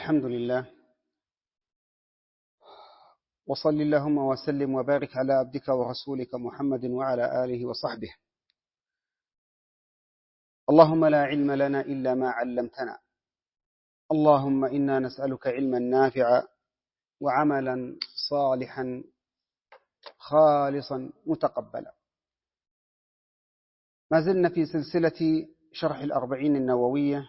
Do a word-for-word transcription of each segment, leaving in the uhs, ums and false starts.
الحمد لله، وصل اللهم وسلم وبارك على عبدك ورسولك محمد وعلى آله وصحبه. اللهم لا علم لنا إلا ما علمتنا، اللهم إنا نسألك علما نافعا وعملا صالحا خالصا متقبلا. ما زلنا في سلسلة شرح الأربعين النووية،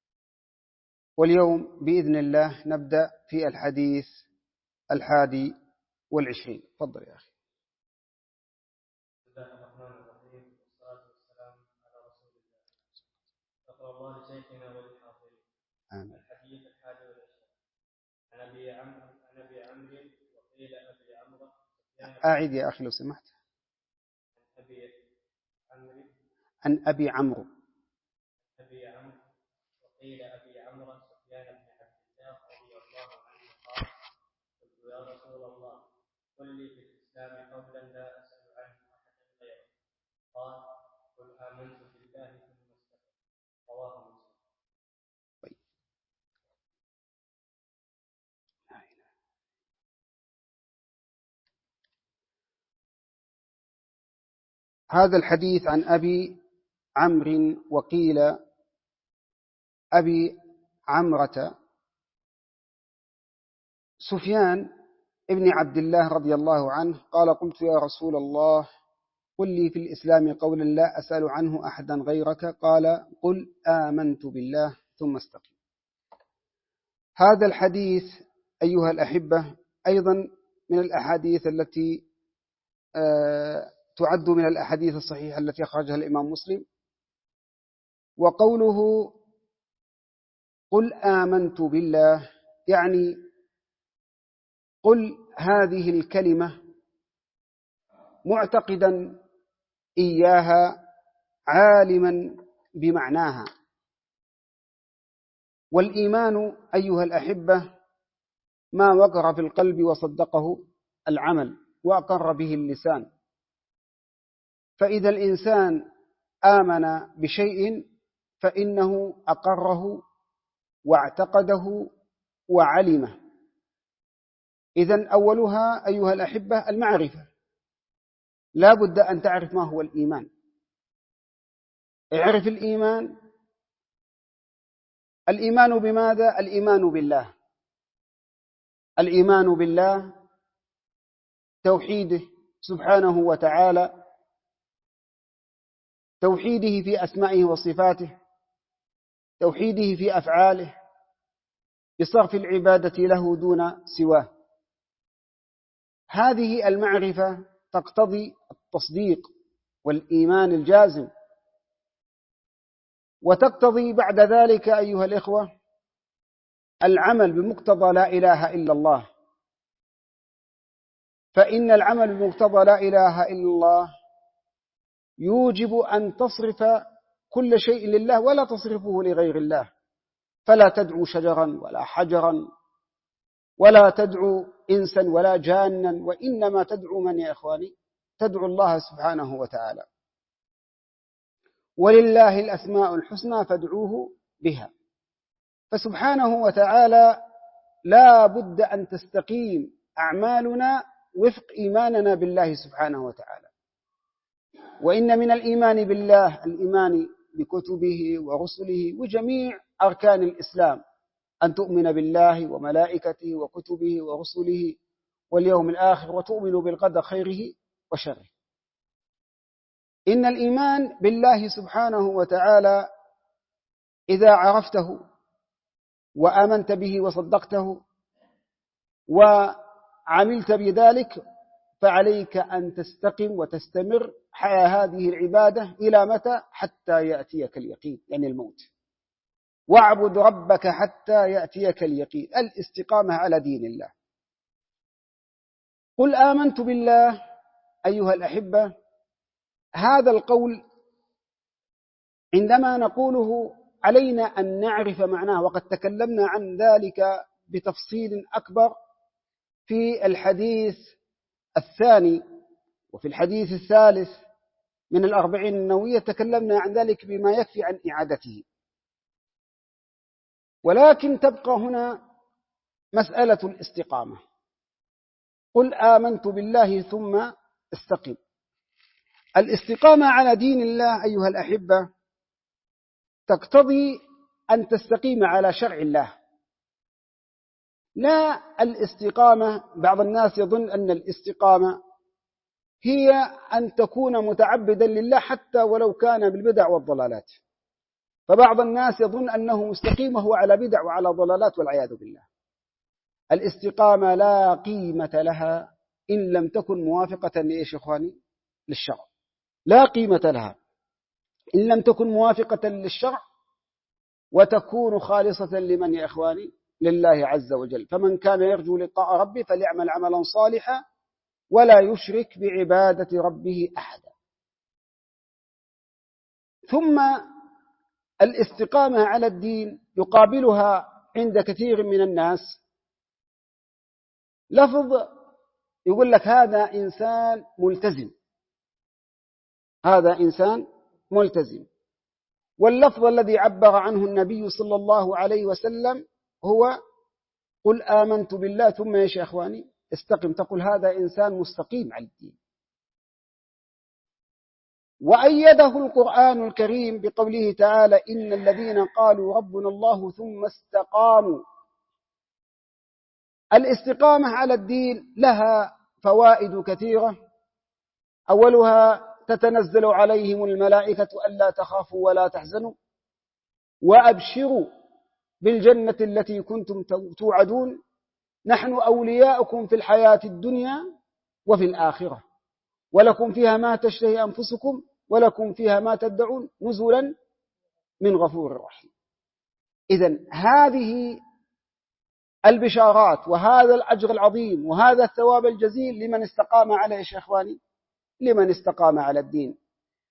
واليوم بإذن الله نبدأ في الحديث الحادي والعشرين. تفضل يا أخي. بسم الله الرحمن الرحيم، والصلاة والسلام على رسول الله. شكر الله لشيخنا وللحاضرين. الحديث الحادي والعشرين عن أبي عمرو عن أبي عمرو وقيل أبي عمرو. أعد يا أخي لو سمحت. عن أبي عمرو عن أبي عمرو أبي عمرو وقيل أبي عمرو سفيان بن عبد الله رضي الله عنه قال: قلت يا رسول الله قل لي في الإسلام قولا لا أسأل عنه أحدا غيره. قال: قل آمنت بالله ثم استقم. رواه مسلم. هذا الحديث عن أبي عمرو وقيل أبي عمرة سفيان ابن عبد الله رضي الله عنه قال: قلت يا رسول الله قل لي في الإسلام قولا لا أسأل عنه أحدا غيرك. قال: قل آمنت بالله ثم استقم. هذا الحديث أيها الأحبة أيضا من الأحاديث التي آه تعد من الأحاديث الصحيحة التي أخرجها الإمام مسلم. وقوله قل آمنت بالله يعني قل هذه الكلمة معتقدا إياها عالما بمعناها. والإيمان أيها الأحبة ما وقر في القلب وصدقه العمل وأقر به اللسان. فإذا الإنسان آمن بشيء فإنه أقره واعتقده وعلمه. إذن أولها أيها الأحبة المعرفة، لا بد أن تعرف ما هو الإيمان. اعرف الإيمان. الإيمان بماذا؟ الإيمان بالله. الإيمان بالله توحيده سبحانه وتعالى، توحيده في أسمائه وصفاته، توحيده في أفعاله، بصرف العبادة له دون سواه. هذه المعرفة تقتضي التصديق والإيمان الجازم، وتقتضي بعد ذلك أيها الإخوة العمل بمقتضى لا إله إلا الله. فإن العمل بمقتضى لا إله إلا الله يوجب أن تصرف كل شيء لله ولا تصرفه لغير الله. فلا تدعو شجرا ولا حجرا ولا تدعو إنسا ولا جانا، وإنما تدعو من يا إخواني؟ تدعو الله سبحانه وتعالى. ولله الأسماء الحسنى فادعوه بها. فسبحانه وتعالى لا بد أن تستقيم أعمالنا وفق إيماننا بالله سبحانه وتعالى. وإن من الإيمان بالله الإيمان بكتبه ورسله وجميع أركان الإسلام، أن تؤمن بالله وملائكته وكتبه ورسله واليوم الآخر، وتؤمن بالقدر خيره وشره. إن الإيمان بالله سبحانه وتعالى إذا عرفته وآمنت به وصدقته وعملت بذلك فعليك أن تستقم وتستمر حياة هذه العبادة إلى متى؟ حتى يأتيك اليقين، يعني الموت. واعبد ربك حتى يأتيك اليقين، الاستقامة على دين الله. قل آمنت بالله أيها الأحبة، هذا القول عندما نقوله علينا أن نعرف معناه، وقد تكلمنا عن ذلك بتفصيل أكبر في الحديث الثاني وفي الحديث الثالث من الأربعين النووية، تكلمنا عن ذلك بما يكفي عن إعادته. ولكن تبقى هنا مسألة الاستقامة. قل آمنت بالله ثم استقم. الاستقامة على دين الله أيها الأحبة تقتضي أن تستقيم على شرع الله، لا الاستقامة. بعض الناس يظن أن الاستقامة هي أن تكون متعبدا لله حتى ولو كان بالبدع والضلالات، فبعض الناس يظن أنه مستقيم وهو على بدع وعلى ضلالات والعياذ بالله. الاستقامة لا قيمة لها إن لم تكن موافقة لإيش إخواني؟ للشرع. لا قيمة لها إن لم تكن موافقة للشرع وتكون خالصة لمن يا إخواني؟ لله عز وجل. فمن كان يرجو لقاء ربه فليعمل عملا صالحا ولا يشرك بعبادة ربه أحدا. ثم الاستقامة على الدين يقابلها عند كثير من الناس لفظ يقول لك هذا إنسان ملتزم، هذا إنسان ملتزم. واللفظ الذي عبر عنه النبي صلى الله عليه وسلم هو قل آمنت بالله ثم يا شيخ إخواني استقم، تقول هذا إنسان مستقيم على الدين. وأيده القرآن الكريم بقوله تعالى إن الذين قالوا ربنا الله ثم استقاموا. الاستقامة على الدين لها فوائد كثيرة، أولها تتنزل عليهم الملائكة ألا تخافوا ولا تحزنوا وأبشروا بالجنة التي كنتم توعدون نحن أولياؤكم في الحياة الدنيا وفي الآخرة ولكم فيها ما تشتهي أنفسكم ولكم فيها ما تدعون نزلا من غفور رحيم. إذن هذه البشارات وهذا الأجر العظيم وهذا الثواب الجزيل لمن استقام على يا إخواني؟ لمن استقام على الدين.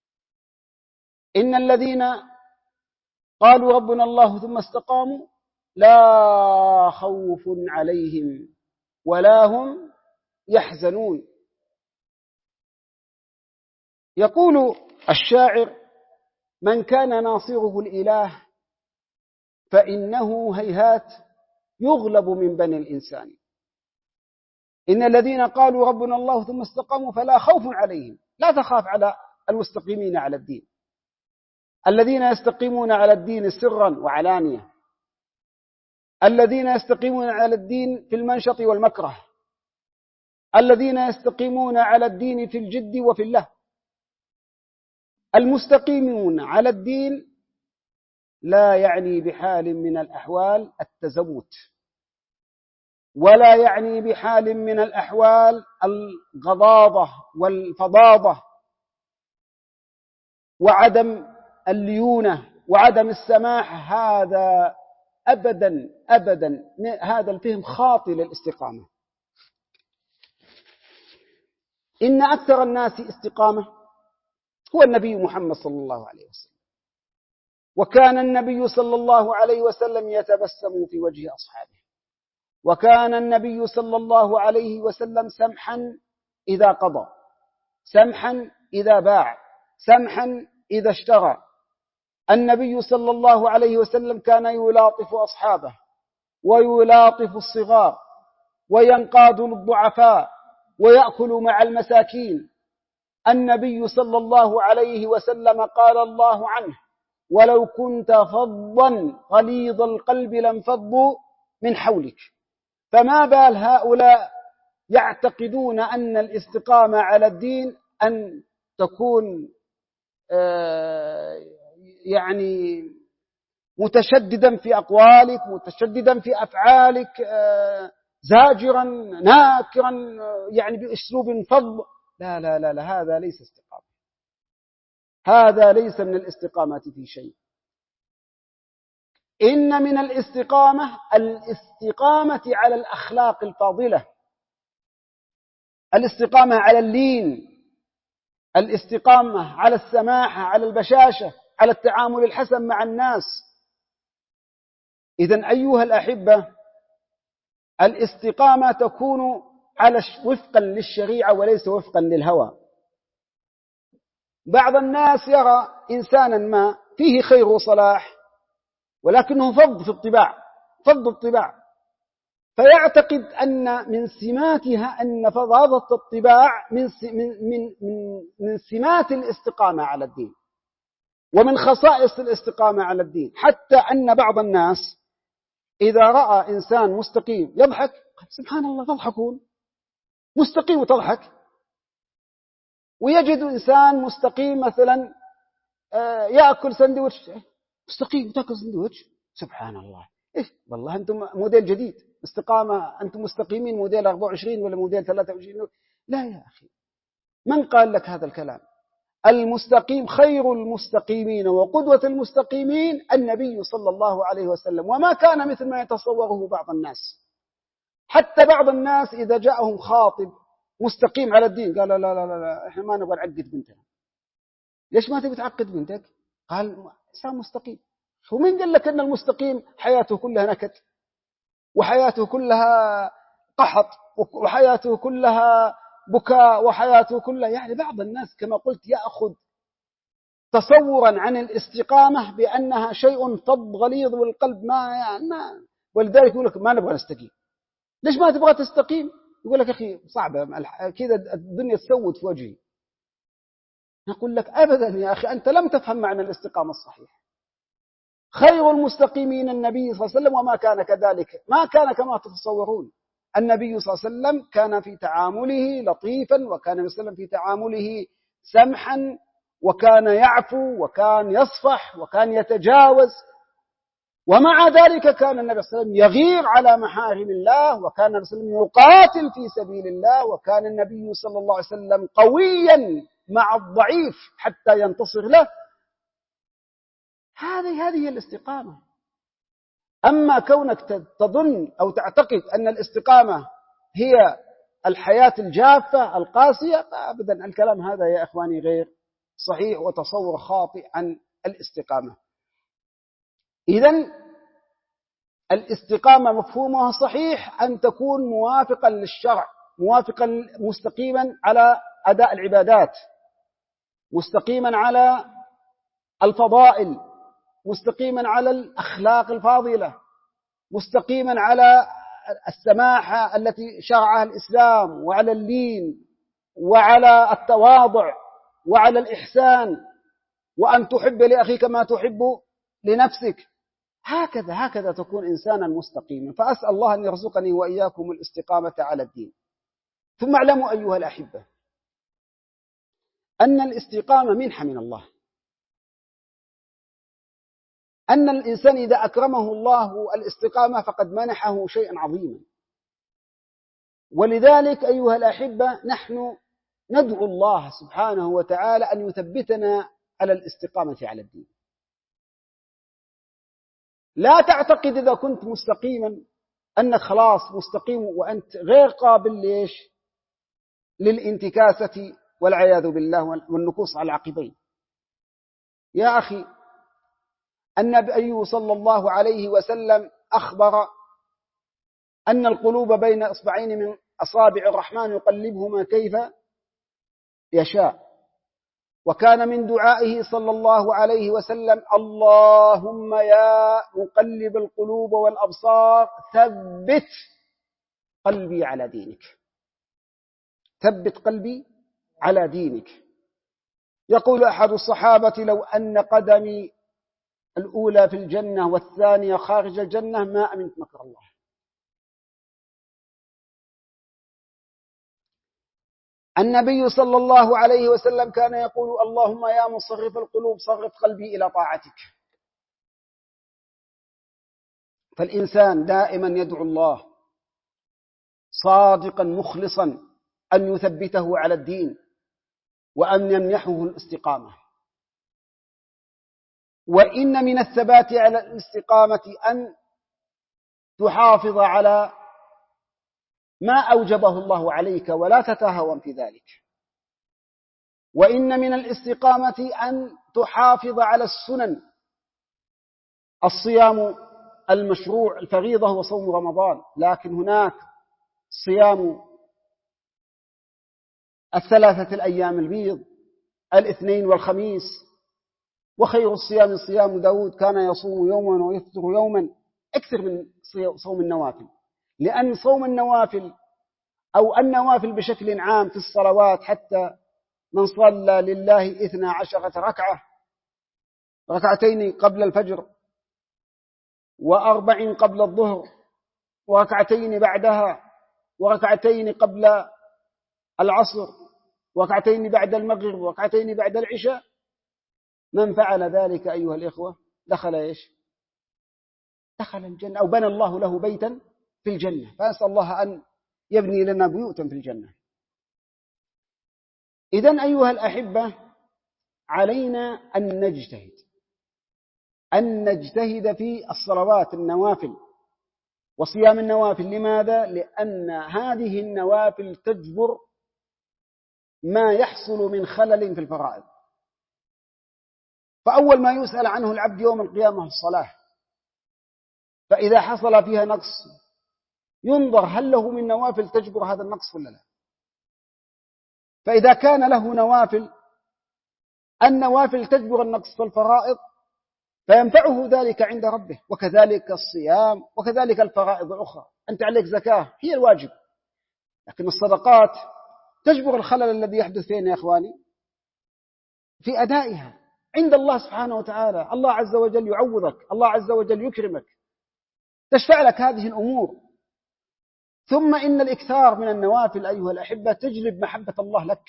إن الذين قالوا ربنا الله ثم استقاموا لا خوف عليهم ولا هم يحزنون. يقول الشاعر من كان ناصره الإله فإنه هيهات يغلب من بني الإنسان. إن الذين قالوا ربنا الله ثم استقاموا فلا خوف عليهم، لا تخاف على المستقيمين على الدين، الذين يستقيمون على الدين سرا وعلانية، الذين يستقيمون على الدين في المنشط والمكره، الذين يستقيمون على الدين في الجد وفي اللهو. المستقيمون على الدين لا يعني بحال من الأحوال التزمت، ولا يعني بحال من الأحوال الغضاضة والفظاظة وعدم الليونة وعدم السماح. هذا أبدا أبدا هذا الفهم خاطئ للاستقامة. إن أكثر الناس استقامة هو النبي محمد صلى الله عليه وسلم، وكان النبي صلى الله عليه وسلم يتبسم في وجه أصحابه، وكان النبي صلى الله عليه وسلم سمحا إذا قضى، سمحا إذا باع، سمحا إذا اشترى. النبي صلى الله عليه وسلم كان يلاطف أصحابه ويلاطف الصغار وينقاد للضعفاء ويأكل مع المساكين. النبي صلى الله عليه وسلم قال الله عنه ولو كنت فظا غليظ القلب لانفضوا من حولك. فما بال هؤلاء يعتقدون أن الاستقامة على الدين أن تكون يعني متشددا في أقوالك، متشددا في أفعالك، زاجرا ناكرا يعني بأسلوب فظ. لا لا لا لا هذا ليس استقامة، هذا ليس من الاستقامة في شيء. إن من الاستقامة الاستقامة على الأخلاق الفاضلة، الاستقامة على اللين، الاستقامة على السماحة، على البشاشة، على التعامل الحسن مع الناس. إذن أيها الأحبة الاستقامة تكون على وفقا للشريعة وليس وفقا للهوى. بعض الناس يرى إنسانا ما فيه خير وصلاح ولكنه فض في الطباع، فض الطباع، فيعتقد أن من سماتها أن فظاظة الطباع من من من من سمات الاستقامة على الدين، ومن خصائص الاستقامة على الدين، حتى أن بعض الناس إذا رأى إنسان مستقيم يضحك، سبحان الله تضحكون، مستقيم وتضحك. ويجد إنسان مستقيم مثلا يأكل سندويتش، مستقيم وتأكل سندويتش، سبحان الله، إيش والله أنتم موديل جديد استقامة، أنتم مستقيمين موديل أربعة وعشرين ولا موديل ثلاثة وعشرين. لا يا أخي، من قال لك هذا الكلام؟ المستقيم خير المستقيمين وقدوة المستقيمين النبي صلى الله عليه وسلم، وما كان مثل ما يتصوره بعض الناس. حتى بعض الناس إذا جاءهم خاطب مستقيم على الدين قال لا لا لا لا إحنا ما نبغى نعقد بنتنا. ليش ما تبي تعقد بنتك؟ قال إنسان مستقيم. ومن قال لك أن المستقيم حياته كلها نكد، وحياته كلها قحط، وحياته كلها بكاء، وحياته كلها، يعني بعض الناس كما قلت يأخذ تصورا عن الاستقامة بأنها شيء طب غليظ والقلب ما, يعني ما ولذلك يقول لك ما نبغى نستقيم. ليش ما تبغى تستقيم؟ يقول لك أخي صعبة كذا الدنيا تسود في وجهي. نقول لك أبدا يا أخي، أنت لم تفهم معنى الاستقامة الصحيح. خير المستقيمين النبي صلى الله عليه وسلم، وما كان كذلك، ما كان كما تتصورون. النبي صلى الله عليه وسلم كان في تعامله لطيفا، وكان وسلم في تعامله سمحا، وكان يعفو، وكان يصفح، وكان يتجاوز. ومع ذلك كان النبي صلى الله عليه وسلم يغير على محارم الله، وكان النبي صلى الله عليه وسلم يقاتل في سبيل الله، وكان النبي صلى الله عليه وسلم قويا مع الضعيف حتى ينتصر له. هذه هذه الاستقامة. أما كونك تظن أو تعتقد أن الاستقامة هي الحياة الجافة القاسية، أبدا الكلام هذا يا إخواني غير صحيح وتصور خاطئ عن الاستقامة. إذن الاستقامة مفهومها صحيح أن تكون موافقا للشرع، موافقا مستقيما على أداء العبادات، مستقيما على الفضائل، مستقيما على الأخلاق الفاضلة، مستقيما على السماحة التي شرعها الإسلام، وعلى اللين، وعلى التواضع، وعلى الإحسان، وأن تحب لأخيك ما تحب لنفسك. هكذا هكذا تكون إنسانا مستقيما. فأسأل الله أن يرزقني وإياكم الاستقامة على الدين. ثم اعلموا أيها الأحبة أن الاستقامة منحة من الله، أن الإنسان إذا أكرمه الله الاستقامة فقد منحه شيئا عظيما. ولذلك أيها الأحبة نحن ندعو الله سبحانه وتعالى أن يثبتنا على الاستقامة على الدين. لا تعتقد إذا كنت مستقيما أنك خلاص مستقيم وأنت غير قابل ليش للانتكاسة والعياذ بالله والنكوص على العقبين. يا أخي النبي صلى الله عليه وسلم أخبر أن القلوب بين إصبعين من أصابع الرحمن يقلبهما كيف يشاء. وكان من دعائه صلى الله عليه وسلم اللهم يا مقلب القلوب والأبصار ثبت قلبي على دينك، ثبت قلبي على دينك. يقول أحد الصحابة لو أن قدمي الأولى في الجنة والثانية خارج الجنة ما أمنت مكر الله. النبي صلى الله عليه وسلم كان يقول اللهم يا مصرف القلوب صرف قلبي إلى طاعتك. فالإنسان دائما يدعو الله صادقا مخلصا أن يثبته على الدين وأن يمنحه الاستقامة. وإن من الثبات على الاستقامة أن تحافظ على ما أوجبه الله عليك ولا تتهاون في ذلك. وإن من الاستقامة أن تحافظ على السنن، الصيام المشروع الفريضة وصوم رمضان، لكن هناك صيام الثلاثة الأيام البيض الاثنين والخميس، وخير الصيام صيام داود كان يصوم يوما ويفطر يوما، أكثر من صوم النوافل. لأن صوم النوافل أو النوافل بشكل عام في الصلوات، حتى من صلى لله اثنا عشرة ركعة، ركعتين قبل الفجر وأربع قبل الظهر وركعتين بعدها وركعتين قبل العصر وركعتين بعد المغرب وركعتين بعد العشاء، من فعل ذلك أيها الإخوة دخل إيش؟ دخل الجنة، أو بنى الله له بيتا في الجنة. فأسأل الله أن يبني لنا بيوتا في الجنة. إذن أيها الأحبة، علينا أن نجتهد أن نجتهد في الصلوات النوافل وصيام النوافل. لماذا؟ لأن هذه النوافل تجبر ما يحصل من خلل في الفرائض. فأول ما يسأل عنه العبد يوم القيامة الصلاة، فإذا حصل فيها نقص ينظر هل له من نوافل تجبر هذا النقص ولا لا. فإذا كان له نوافل، النوافل تجبر النقص في الفرائض، فينفعه ذلك عند ربه. وكذلك الصيام وكذلك الفرائض الأخرى. أنت عليك زكاة هي الواجب، لكن الصدقات تجبر الخلل الذي يحدث فينا يا إخواني في أدائها عند الله سبحانه وتعالى. الله عز وجل يعوضك، الله عز وجل يكرمك، تشفع لك هذه الأمور. ثم إن الإكثار من النوافل أيها الأحبة تجلب محبة الله لك.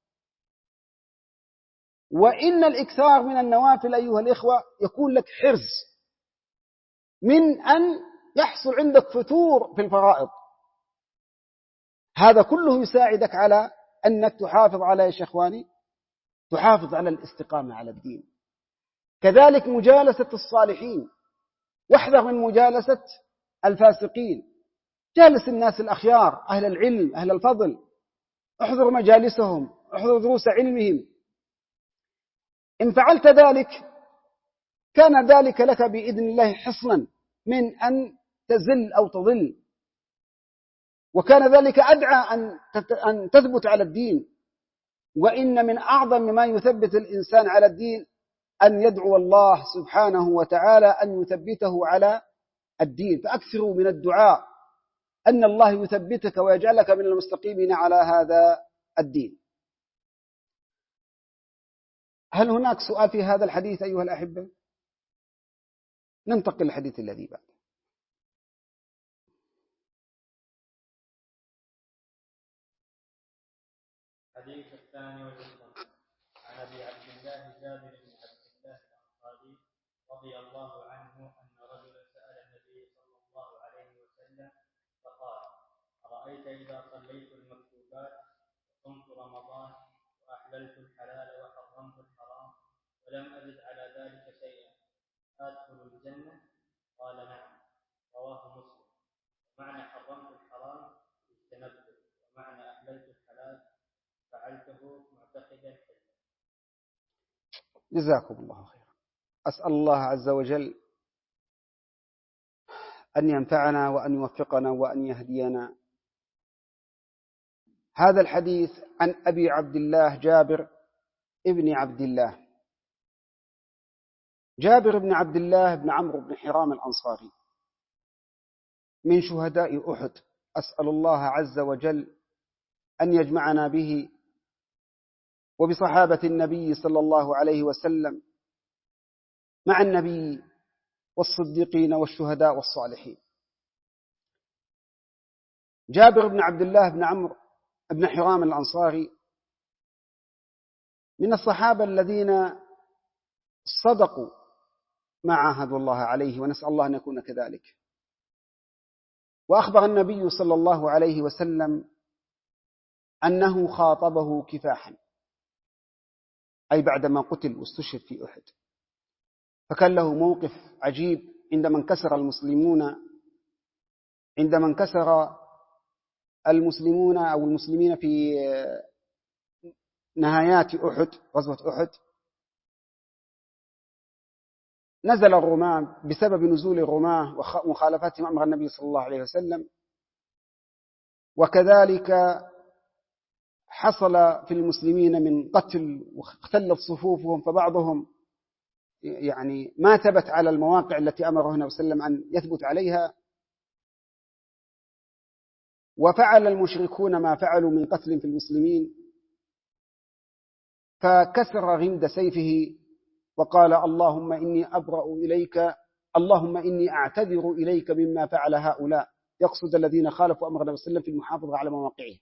وإن الإكثار من النوافل أيها الإخوة يكون لك حرز من أن يحصل عندك فتور في الفرائض. هذا كله يساعدك على أنك تحافظ على يا إخواني تحافظ على الاستقامة على الدين. كذلك مجالسة الصالحين، واحذر من مجالسة الفاسقين. جالس الناس الأخيار أهل العلم أهل الفضل، احضر مجالسهم، احضر دروس علمهم. إن فعلت ذلك كان ذلك لك بإذن الله حصنا من أن تزل أو تضل، وكان ذلك أدعى أن تثبت على الدين. وإن من أعظم ما يثبت الإنسان على الدين أن يدعو الله سبحانه وتعالى أن يثبته على الدين. فأكثروا من الدعاء أن الله يثبتك ويجعلك من المستقيمين على هذا الدين. هل هناك سؤال في هذا الحديث أيها الأحبة؟ ننتقل للحديث الذي بعد. الحديث الثاني والعشرون عن أبي عبد الله جابر بن عبد الله الأنصاري رضي الله عنه أن رجلا سأل النبي صلى الله عليه وسلم فقال: أرأيت إذا صليت المكتوبات وصمت رمضان وأحللت الحلال وحرمت الحرام ولم أزد على ذلك شيئا أدخل الجنة؟ قال: نعم. رواه مسلم. ومعنى حرمت الحرام اجتنبته، ومعنى أحللت الحلال فعلته معتقدا حلا. جزاكم الله خيرا. أسأل الله عز وجل أن ينفعنا وأن يوفقنا وأن يهدينا. هذا الحديث عن أبي عبد الله جابر ابن عبد الله. جابر بن عبد الله بن عمرو بن حرام الأنصاري من شهداء أحد. أسأل الله عز وجل أن يجمعنا به وبصحابة النبي صلى الله عليه وسلم مع النبي والصديقين والشهداء والصالحين. جابر بن عبد الله بن عمرو بن حرام الأنصاري من الصحابة الذين صدقوا ما عاهدوا الله عليه، ونسأل الله أن يكون كذلك. وأخبر النبي صلى الله عليه وسلم أنه خاطبه كفاحا، أي بعدما قتل واستشهد في أحد. فكان له موقف عجيب عندما انكسر المسلمون عندما انكسر المسلمون أو المسلمين في نهايات أحد، غزوة أحد. نزل الرماة بسبب نزول الرماة ومخالفتهم أمر النبي صلى الله عليه وسلم، وكذلك حصل في المسلمين من قتل واختلت صفوفهم، فبعضهم يعني ما ثبت على المواقع التي أمره النبي صلى الله عليه وسلم أن يثبت عليها. وفعل المشركون ما فعلوا من قتل في المسلمين، فكسر غمد سيفه وقال اللهم إني أبرأ إليك، اللهم إني أعتذر إليك مما فعل هؤلاء، يقصد الذين خالفوا أمر النبي صلى الله عليه وسلم في المحافظة على مواقعه،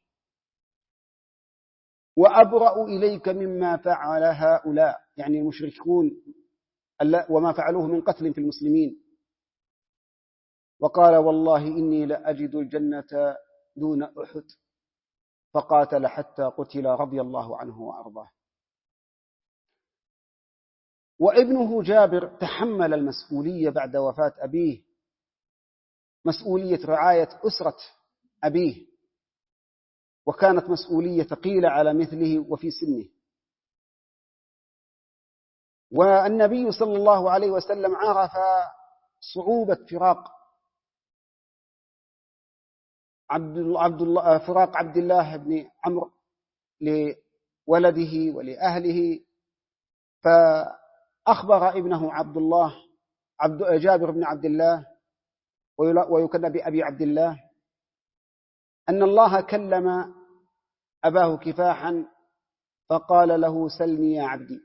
وأبرأ إليك مما فعل هؤلاء يعني المشركون وما فعلوه من قتل في المسلمين. وقال والله إني لأجد الجنة دون أحد، فقاتل حتى قتل رضي الله عنه وأرضاه. وابنه جابر تحمل المسؤولية بعد وفاة أبيه، مسؤولية رعاية أسرة أبيه، وكانت مسؤولية ثقيلة على مثله وفي سنه. والنبي صلى الله عليه وسلم عرف صعوبة فراق عبد الله فراق عبد الله بن عمرو لولده ولأهله، فأخبر ابنه عبد الله عبد جابر بن عبد الله ويكنى بأبي عبد الله أن الله كلم أباه كفاحا فقال له سلني يا عبدي،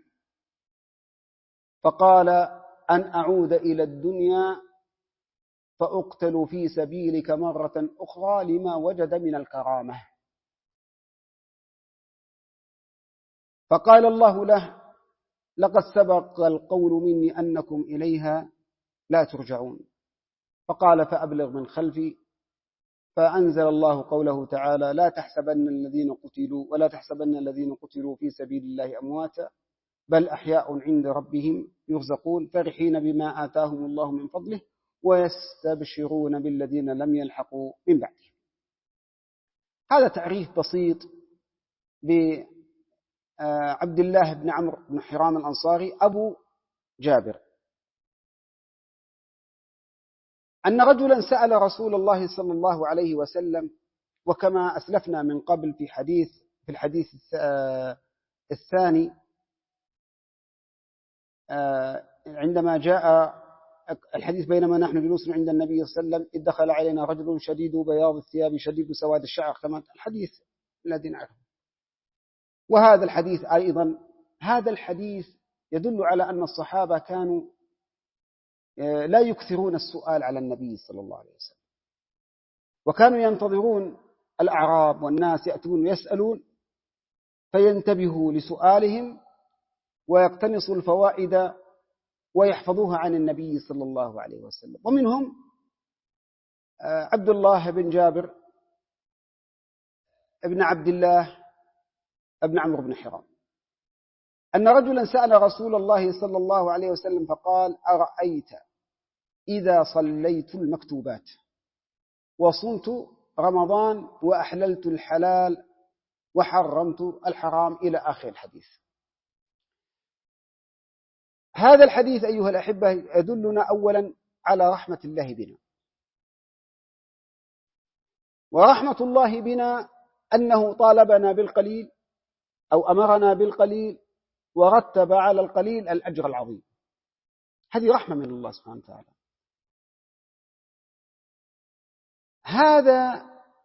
فقال أن أعود إلى الدنيا فأقتل في سبيلك مرة أخرى لما وجد من الكرامة. فقال الله له لقد سبق القول مني أنكم إليها لا ترجعون، فقال فأبلغ من خلفي، فأنزل الله قوله تعالى لا تحسبن الذين قتلوا ولا تحسبن الذين قتلوا في سبيل الله أمواتا بل أحياء عند ربهم يرزقون فرحين بما آتاهم الله من فضله ويستبشرون بالذين لم يلحقوا من بعدهم. هذا تعريف بسيط بعبد الله بن عمرو بن حرام الأنصاري أبو جابر، أن رجلا سأل رسول الله صلى الله عليه وسلم، وكما أسلفنا من قبل في حديث في الحديث الثاني عندما جاء الحديث بينما نحن جلوس عند النبي صلى الله عليه وسلم إذ دخل علينا رجل شديد بياض الثياب شديد سواد الشعر، كما الحديث الذي نعرفه. وهذا الحديث أيضا هذا الحديث يدل على أن الصحابة كانوا لا يكثرون السؤال على النبي صلى الله عليه وسلم، وكانوا ينتظرون الأعراب والناس يأتون ويسألون فينتبهوا لسؤالهم ويقتنصوا الفوائد ويحفظوها عن النبي صلى الله عليه وسلم. ومنهم عبد الله بن جابر ابن عبد الله ابن عمرو بن حرام، أن رجلا سأل رسول الله صلى الله عليه وسلم فقال أرأيت إذا صليت المكتوبات وصمت رمضان وأحللت الحلال وحرمت الحرام إلى آخر الحديث. هذا الحديث أيها الأحبة يدلنا أولا على رحمة الله بنا، ورحمة الله بنا أنه طالبنا بالقليل أو أمرنا بالقليل ورتب على القليل الأجر العظيم. هذه رحمة من الله سبحانه وتعالى. هذا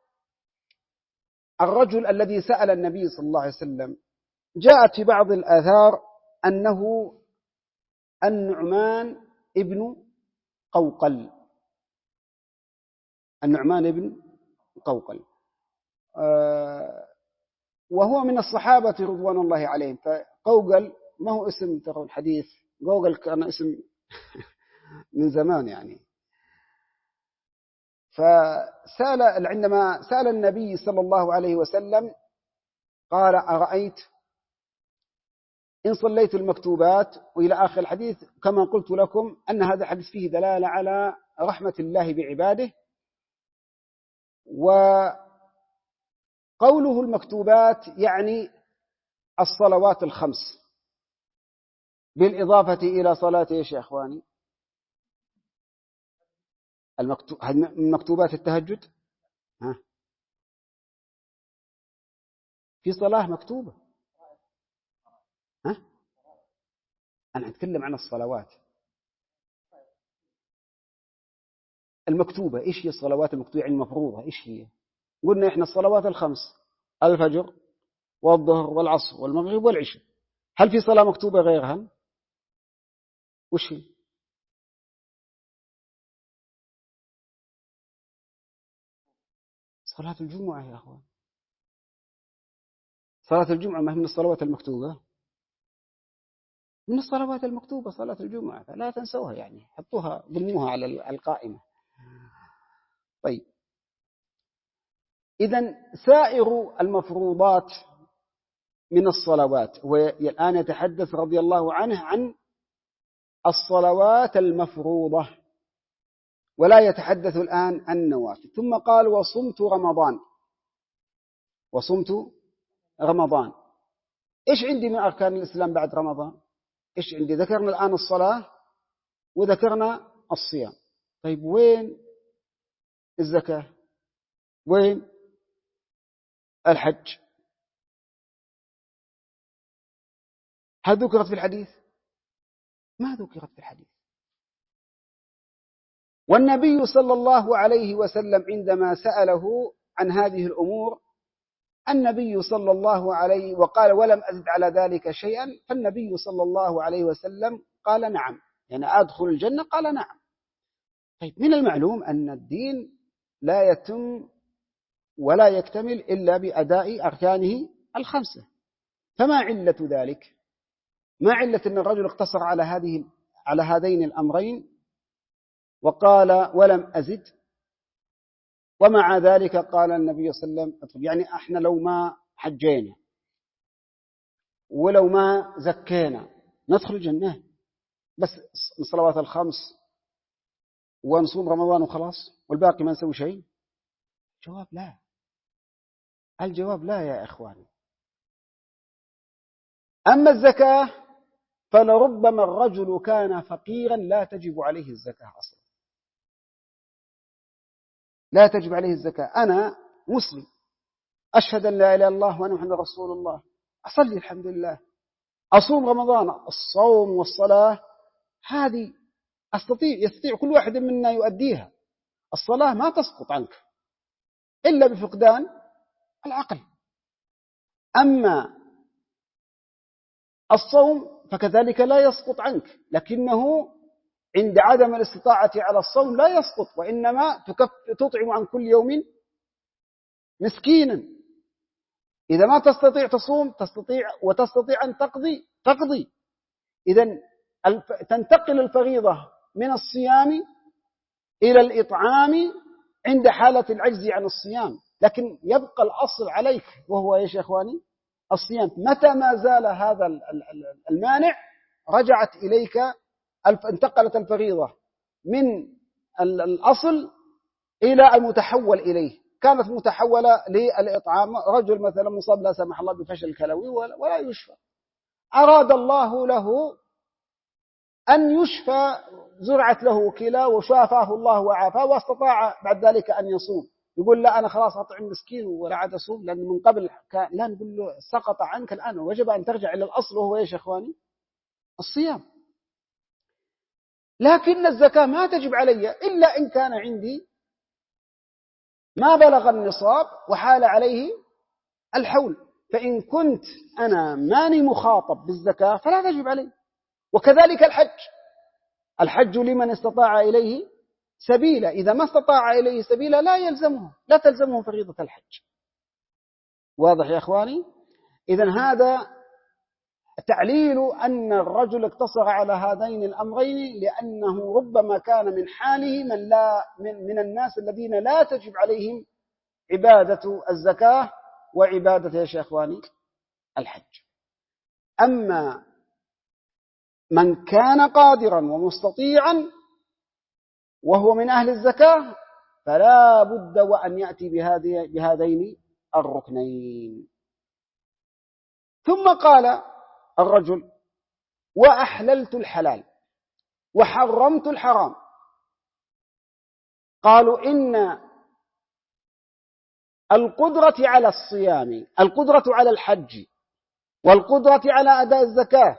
الرجل الذي سأل النبي صلى الله عليه وسلم جاءت في بعض الآثار أنه النعمان ابن قوقل، النعمان ابن قوقل وهو من الصحابة رضوان الله عليهم. فقوقل ما هو اسم ترى الحديث، قوقل كان اسم من زمان يعني. فسأل عندما سأل النبي صلى الله عليه وسلم قال أرأيت إن صليت المكتوبات وإلى آخر الحديث. كما قلت لكم أن هذا الحديث فيه دلالة على رحمة الله بعباده. وقوله المكتوبات يعني الصلوات الخمس بالإضافة إلى صلاة إيش يا أخواني المكتوبات التهجد. ها في صلاة مكتوبة. ها أنا أتكلم عن الصلوات المكتوبة. إيش هي الصلوات المكتوبة يعني المفروضة؟ إيش هي قلنا إحنا الصلوات الخمس، الفجر والظهر والعصر والمغرب والعشاء، هل في صلاة مكتوبة غيرها؟ وش هي؟ صلاة الجمعة يا أخوان، صلاة الجمعة ما هي من الصلوات المكتوبة؟ من الصلوات المكتوبة صلاة الجمعة، لا تنسوها يعني، حطوها ضموها على القائمة. طيب، إذن سائر المفروضات من الصلوات، والآن يتحدث رضي الله عنه عن الصلوات المفروضة ولا يتحدث الآن عن النوافل. ثم قال وصمت رمضان، وصمت رمضان. إيش عندي من أركان الإسلام بعد رمضان؟ إيش عندي؟ ذكرنا الآن الصلاة وذكرنا الصيام. طيب وين الزكاة؟ وين الحج؟ هل ذكرت في الحديث؟ ما ذكرت في الحديث. والنبي صلى الله عليه وسلم عندما سأله عن هذه الأمور، النبي صلى الله عليه وقال ولم أزد على ذلك شيئا، فالنبي صلى الله عليه وسلم قال نعم، يعني أدخل الجنة؟ قال نعم. طيب، من المعلوم أن الدين لا يتم ولا يكتمل إلا بأداء أركانه الخمسة، فما علة ذلك؟ ما علة أن الرجل اقتصر على هذه على هذين الأمرين وقال ولم أزد، ومع ذلك قال النبي صلى الله عليه وسلم يعني احنا لو ما حجينا ولو ما زكينا ندخل الجنة، بس الصلوات الخمس ونصوم رمضان وخلاص والباقي ما نسوي شيء؟ الجواب لا، الجواب لا يا إخواني. أما الزكاة فلربما الرجل كان فقيرا لا تجب عليه الزكاة أصلا، لا تجب عليه الزكاة. أنا مسلم أشهد أن لا إله إلا الله وأن محمدا رسول الله، أصلي الحمد لله، أصوم رمضان، الصوم والصلاة هذه أستطيع يستطيع كل واحد منا يؤديها. الصلاة ما تسقط عنك إلا بفقدان العقل. أما الصوم فكذلك لا يسقط عنك، لكنه عند عدم الاستطاعة على الصوم لا يسقط، وإنما تطعم عن كل يوم مسكينا. إذا ما تستطيع تصوم تستطيع وتستطيع أن تقضي تقضي. إذن تنتقل الفريضة من الصيام إلى الإطعام عند حالة العجز عن الصيام، لكن يبقى الأصل عليك وهو إيش يا إخواني؟ الصيام. متى ما زال هذا المانع رجعت إليك، انتقلت الفريضة من الأصل إلى المتحول إليه. كانت متحولة للإطعام، رجل مثلا مصاب لا سمح الله بفشل كلوي ولا يشفى، أراد الله له أن يشفى، زرعت له كلى وشافاه الله وعافاه واستطاع بعد ذلك أن يصوم، يقول لا أنا خلاص أطعم مسكين ولا عاد أصوم لأن من قبل كان، لا نقول له سقط عنك الآن، وجب أن ترجع إلى الأصل وهو إيش يا إخواني؟ الصيام. لكن الزكاة ما تجب علي إلا إن كان عندي ما بلغ النصاب وحال عليه الحول، فإن كنت أنا ماني مخاطب بالزكاة فلا تجب علي. وكذلك الحج، الحج لمن استطاع إليه سبيلا، إذا ما استطاع إليه سبيلا لا يلزمه، لا تلزمه فريضة الحج. واضح يا إخواني؟ إذن هذا تعليل أن الرجل اقتصر على هذين الأمرين، لأنه ربما كان من حاله من, لا من, من الناس الذين لا تجب عليهم عبادة الزكاة وعبادة يا إخواني الحج. أما من كان قادرا ومستطيعا وهو من أهل الزكاة فلا بد وأن يأتي بهذين الركنين. ثم قال الرجل وأحللت الحلال وحرمت الحرام. قالوا إن القدرة على الصيام، القدرة على الحج، والقدرة على أداء الزكاة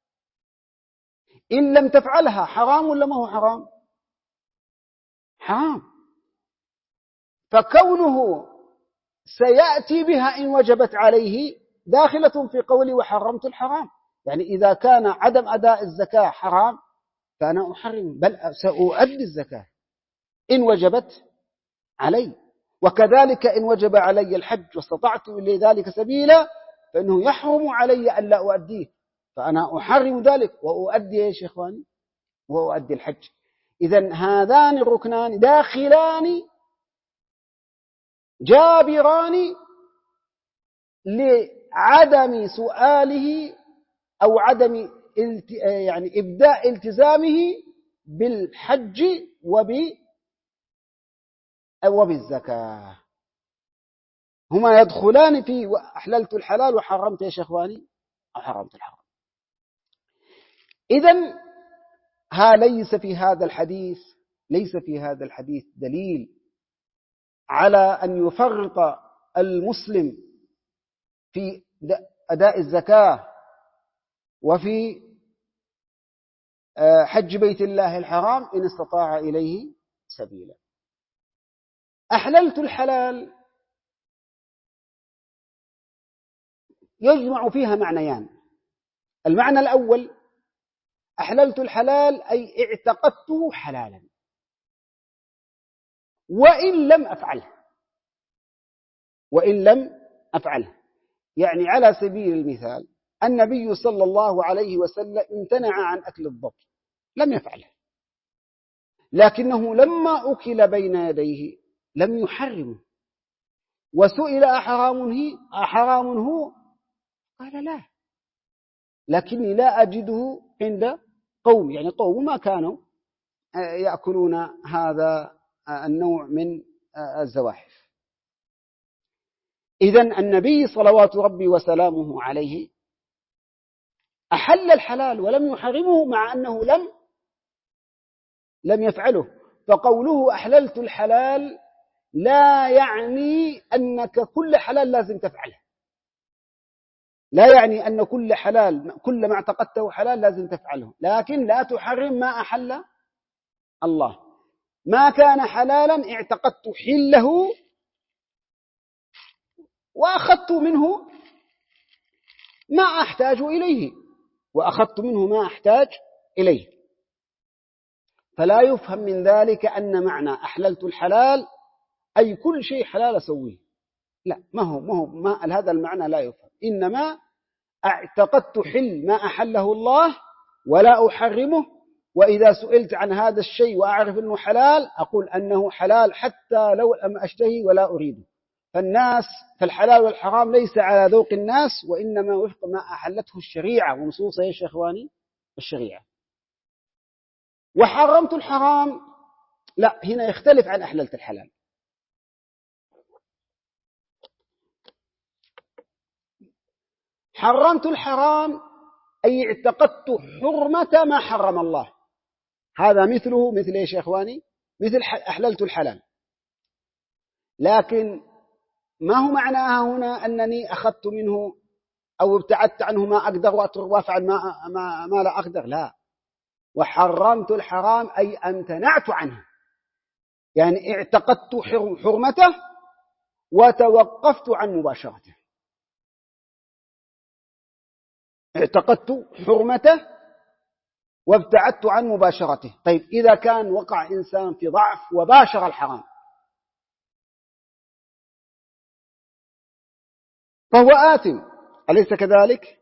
إن لم تفعلها حرام ولا ما هو حرام؟ حرام. فكونه سيأتي بها إن وجبت عليه داخلة في قولي وحرمت الحرام. يعني إذا كان عدم أداء الزكاة حرام فأنا أحرم، بل سأؤدي الزكاة إن وجبت علي. وكذلك إن وجب علي الحج واستطعت إلى ذلك سبيلا فإنه يحرم علي أن لا أؤديه، فأنا أحرم ذلك وأؤدي يا شيخواني وأؤدي الحج. إذن هذان الركنان داخلان جابران لعدم سؤاله أو عدم يعني إبداء التزامه بالحج وبالزكاة، هما يدخلان في أحللت الحلال وحرمت يا شيخواني أو حرمت الحرام. إذن ها ليس في هذا الحديث ليس في هذا الحديث دليل على أن يفرط المسلم في أداء الزكاة وفي حج بيت الله الحرام إن استطاع إليه سبيلا. أحللت الحلال يجمع فيها معنيان. المعنى الأول أحللت الحلال أي اعتقدته حلالا وإن لم أفعله وإن لم أفعله يعني على سبيل المثال النبي صلى الله عليه وسلم امتنع عن أكل الضب، لم يفعله، لكنه لما أكل بين يديه لم يحرمه، وسئل أحرام هو أحرام هو قال لا، لكني لا أجده عند قوم، يعني قوم ما كانوا يأكلون هذا النوع من الزواحف. إذن النبي صلوات ربي وسلامه عليه أحل الحلال ولم يحرمه مع أنه لم لم يفعله. فقوله أحللت الحلال لا يعني أنك كل حلال لازم تفعله، لا يعني أن كل حلال كل ما اعتقدته حلال لازم تفعله، لكن لا تحرم ما أحل الله. ما كان حلالا اعتقدت حله وأخذت منه ما أحتاج إليه وأخذت منه ما أحتاج إليه. فلا يفهم من ذلك أن معنى أحللت الحلال أي كل شيء حلال أسويه، لا، ما هو ما هو ما هذا المعنى لا يفهم. إنما اعتقدت حل ما أحله الله ولا أحرمه، وإذا سئلت عن هذا الشيء وأعرف أنه حلال أقول أنه حلال حتى لو لم أشتهي ولا أريده. فالناس فالحلال والحرام ليس على ذوق الناس، وإنما وفق ما أحلته الشريعة ونصوص يا شيخواني الشريعة. وحرمت الحرام لا، هنا يختلف عن أحللت الحلال. حرمت الحرام أي اعتقدت حرمة ما حرم الله، هذا مثله مثل يا شيخواني مثل أحللت الحلال، لكن ما هو معناها هنا أنني أخذت منه أو ابتعدت عنه ما أقدر وأفعل ما, ما, ما لا أقدر، لا. وحرمت الحرام أي امتنعت عنه، يعني اعتقدت حرمته وتوقفت عن مباشرته. اعتقدت حرمته وابتعدت عن مباشرته. طيب إذا كان وقع إنسان في ضعف وباشر الحرام فهو آثم، أليس كذلك؟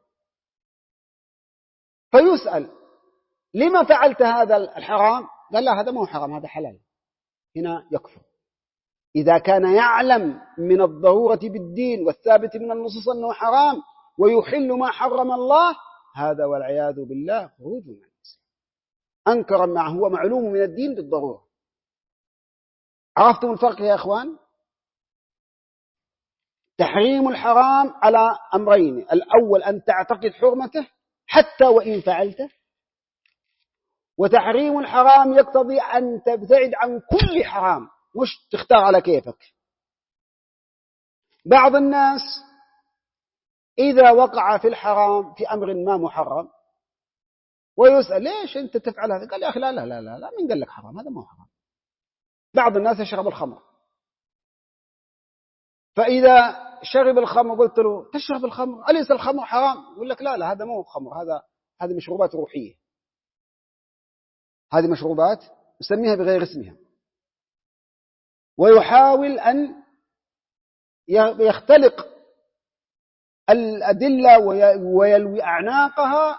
فيسأل لما فعلت هذا الحرام؟ قال لا، هذا ما هو حرام، هذا حلال. هنا يكفر إذا كان يعلم من الضرورة بالدين والثابت من النصوص أنه حرام ويحل ما حرم الله، هذا والعياذ بالله خروج من الإسلام، أنكر ما هو معلوم من الدين بالضرورة. عرفتم الفرق يا أخوان؟ تحريم الحرام على أمرين: الأول أن تعتقد حرمته حتى وإن فعلته، وتحريم الحرام يقتضي أن تبتعد عن كل حرام، مش تختار على كيفك. بعض الناس إذا وقع في الحرام في أمر ما محرم ويسأل ليش أنت تفعل هذا؟ قال يا أخي لا لا لا لا, لا من قال لك حرام؟ هذا ما هو حرام. بعض الناس يشرب الخمر فإذا شرب الخمر قلت له تشرب الخمر أليس الخمر حرام؟ يقول لك لا لا هذا مو خمر، هذا هذه مشروبات روحية، هذه مشروبات نسميها بغير اسمها. ويحاول أن يختلق الأدلة ويلوي أعناقها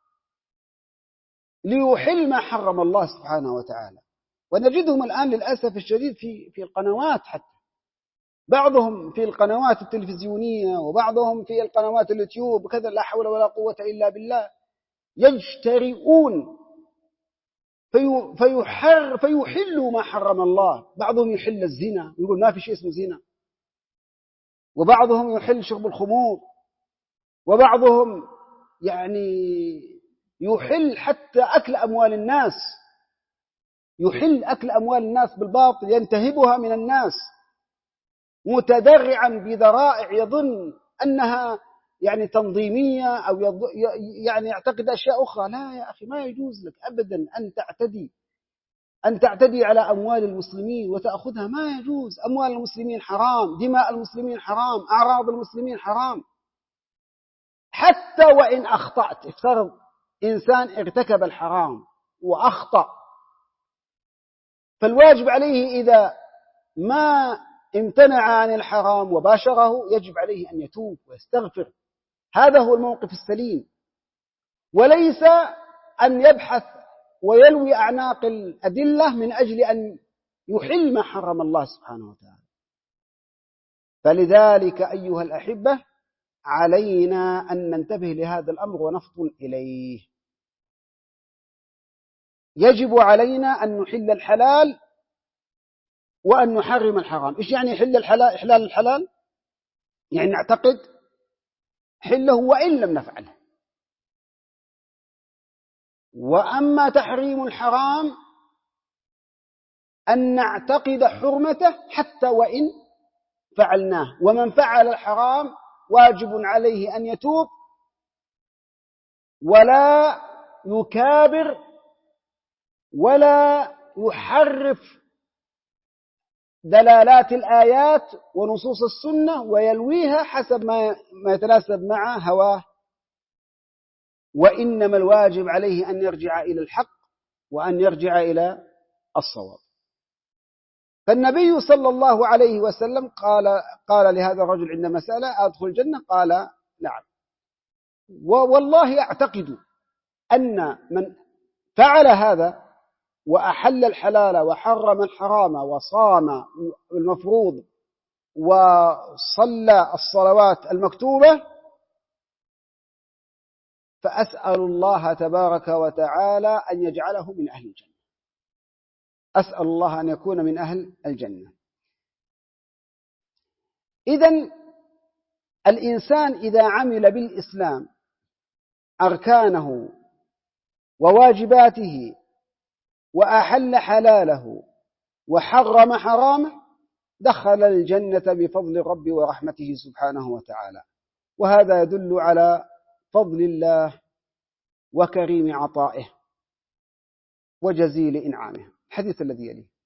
ليحل ما حرم الله سبحانه وتعالى. ونجدهم الآن للأسف الشديد في في القنوات، حتى بعضهم في القنوات التلفزيونية وبعضهم في القنوات اليوتيوب كذا، لا حول ولا قوة إلا بالله، يجترئون في فيحر فيحلوا ما حرم الله. بعضهم يحل الزنا ويقول ما في شيء اسمه زنا، وبعضهم يحل شرب الخمور، وبعضهم يعني يحل حتى أكل أموال الناس، يحل أكل أموال الناس بالباطل، ينتهبها من الناس متدرعا بذرائع يظن أنها يعني تنظيمية أو يعني يعتقد أشياء أخرى. لا يا أخي، ما يجوز لك أبدا أن تعتدي أن تعتدي على أموال المسلمين وتأخذها، ما يجوز. أموال المسلمين حرام، دماء المسلمين حرام، أعراض المسلمين حرام. حتى وإن أخطأت، افترض إنسان ارتكب الحرام وأخطأ، فالواجب عليه إذا ما امتنع عن الحرام وباشره يجب عليه أن يتوب ويستغفر. هذا هو الموقف السليم، وليس أن يبحث ويلوي أعناق الأدلة من أجل أن يحل ما حرم الله سبحانه وتعالى. فلذلك أيها الأحبة علينا أن ننتبه لهذا الأمر ونفطن إليه. يجب علينا أن نحل الحلال وأن نحرم الحرام. إيش يعني يحل الحلال؟ إحلال الحلال يعني نعتقد حله وإن لم نفعله. وأما تحريم الحرام أن نعتقد حرمته حتى وإن فعلناه. ومن فعل الحرام واجب عليه أن يتوب ولا يكابر ولا يحرف دلالات الآيات ونصوص السنة ويلويها حسب ما يتناسب مع هواه. وإنما الواجب عليه أن يرجع إلى الحق وأن يرجع إلى الصواب. فالنبي صلى الله عليه وسلم قال قال لهذا الرجل عندما سأل أدخل الجنة؟ قال نعم. والله أعتقد أن من فعل هذا وأحل الحلال وحرم الحرام وصام المفروض وصلى الصلوات المكتوبة، فأسأل الله تبارك وتعالى أن يجعله من أهل الجنة. أسأل الله أن يكون من أهل الجنة. إذن الإنسان إذا عمل بالإسلام أركانه وواجباته وأحل حلاله وحرم حرامه دخل الجنة بفضل الرب ورحمته سبحانه وتعالى. وهذا يدل على فضل الله وكريم عطائه وجزيل إنعامه. الحديث الذي يليه: